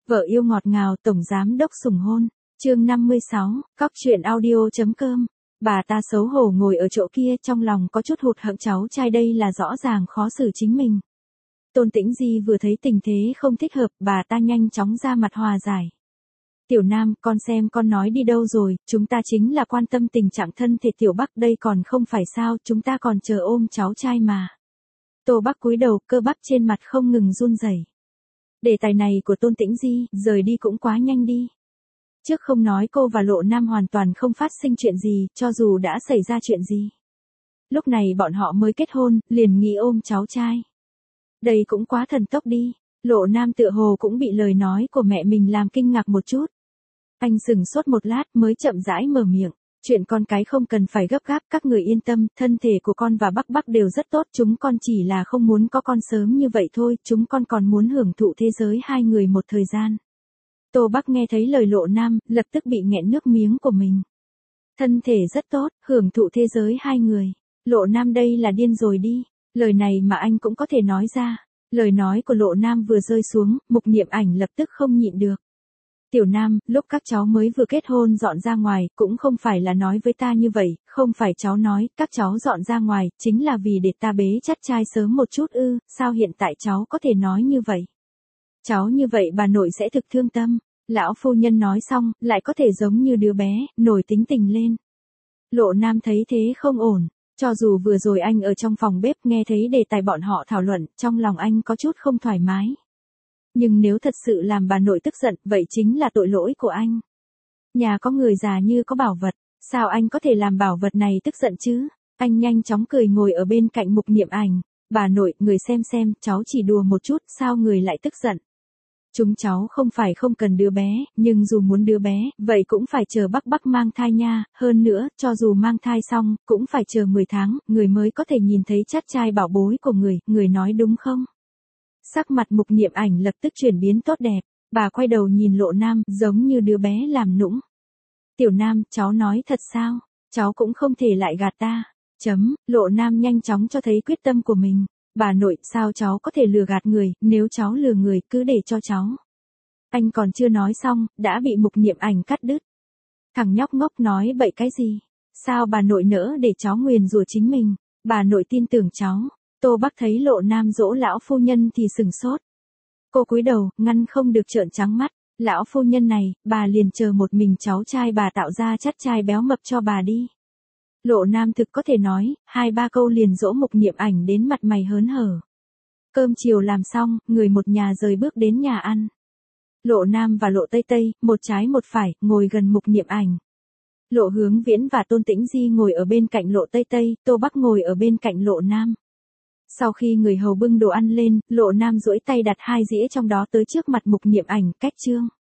Vợ yêu ngọt ngào tổng giám đốc sủng hôn. Chương 56, Cóc truyện audio.com. Bà ta xấu hổ ngồi ở chỗ kia, trong lòng có chút hụt hẫng, cháu trai đây là rõ ràng khó xử chính mình. Tôn Tĩnh Di vừa thấy tình thế không thích hợp, bà ta nhanh chóng ra mặt hòa giải. Tiểu Nam, con xem con nói đi đâu rồi, chúng ta chính là quan tâm tình trạng thân thể Tiểu Bắc đây còn không phải sao, chúng ta còn chờ ôm cháu trai mà. Tô Bắc cúi đầu, cơ bắp trên mặt không ngừng run rẩy. Đề tài này của Tôn Tĩnh Di, rời đi cũng quá nhanh đi. Trước không nói cô và Lộ Nam hoàn toàn không phát sinh chuyện gì, cho dù đã xảy ra chuyện gì. Lúc này bọn họ mới kết hôn, liền nghĩ ôm cháu trai. Đây cũng quá thần tốc đi. Lộ Nam tựa hồ cũng bị lời nói của mẹ mình làm kinh ngạc một chút. Anh sững sốt một lát mới chậm rãi mở miệng. Chuyện con cái không cần phải gấp gáp, các người yên tâm, thân thể của con và Bắc đều rất tốt, chúng con chỉ là không muốn có con sớm như vậy thôi, chúng con còn muốn hưởng thụ thế giới hai người một thời gian. Tô Bắc nghe thấy lời Lộ Nam, lập tức bị nghẹn nước miếng của mình. Thân thể rất tốt, hưởng thụ thế giới hai người. Lộ Nam đây là điên rồi đi, lời này mà anh cũng có thể nói ra. Lời nói của Lộ Nam vừa rơi xuống, Mục Niệm Ảnh lập tức không nhịn được. Tiểu Nam, lúc các cháu mới vừa kết hôn dọn ra ngoài, cũng không phải là nói với ta như vậy, không phải cháu nói, các cháu dọn ra ngoài, chính là vì để ta bế chắt trai sớm một chút ư, sao hiện tại cháu có thể nói như vậy? Cháu như vậy bà nội sẽ thực thương tâm. Lão phu nhân nói xong, lại có thể giống như đứa bé, nổi tính tình lên. Lộ Nam thấy thế không ổn, cho dù vừa rồi anh ở trong phòng bếp nghe thấy đề tài bọn họ thảo luận, trong lòng anh có chút không thoải mái. Nhưng nếu thật sự làm bà nội tức giận, vậy chính là tội lỗi của anh. Nhà có người già như có bảo vật, sao anh có thể làm bảo vật này tức giận chứ? Anh nhanh chóng cười ngồi ở bên cạnh Mục Niệm Ảnh. Bà nội, người xem, cháu chỉ đùa một chút, sao người lại tức giận? Chúng cháu không phải không cần đứa bé, nhưng dù muốn đứa bé, vậy cũng phải chờ Bắc mang thai nha, hơn nữa, cho dù mang thai xong, cũng phải chờ 10 tháng, người mới có thể nhìn thấy chắt trai bảo bối của người nói đúng không? Sắc mặt Mục Niệm Ảnh lập tức chuyển biến tốt đẹp, bà quay đầu nhìn Lộ Nam, giống như đứa bé làm nũng. Tiểu Nam, cháu nói thật sao? Cháu cũng không thể lại gạt ta. Lộ Nam nhanh chóng cho thấy quyết tâm của mình. Bà nội, sao cháu có thể lừa gạt người, nếu cháu lừa người, cứ để cho cháu. Anh còn chưa nói xong, đã bị Mục Niệm Ảnh cắt đứt. Thằng nhóc ngốc nói bậy cái gì? Sao bà nội nỡ để cháu nguyền rủa chính mình? Bà nội tin tưởng cháu. Tô Bắc thấy Lộ Nam dỗ lão phu nhân thì sừng sốt. Cô cúi đầu, ngăn không được trợn trắng mắt. Lão phu nhân này, bà liền chờ một mình cháu trai bà tạo ra chắt trai béo mập cho bà đi. Lộ Nam thực có thể nói, 2-3 câu liền dỗ Mục Niệm Ảnh đến mặt mày hớn hở. Cơm chiều làm xong, người một nhà rời bước đến nhà ăn. Lộ Nam và Lộ Tây Tây, một trái một phải, ngồi gần Mục Niệm Ảnh. Lộ Hướng Viễn và Tôn Tĩnh Di ngồi ở bên cạnh Lộ Tây Tây, Tô Bắc ngồi ở bên cạnh Lộ Nam. Sau khi người hầu bưng đồ ăn lên, Lộ Nam duỗi tay đặt 2 dĩa trong đó tới trước mặt Mục Niệm Ảnh, cách trương.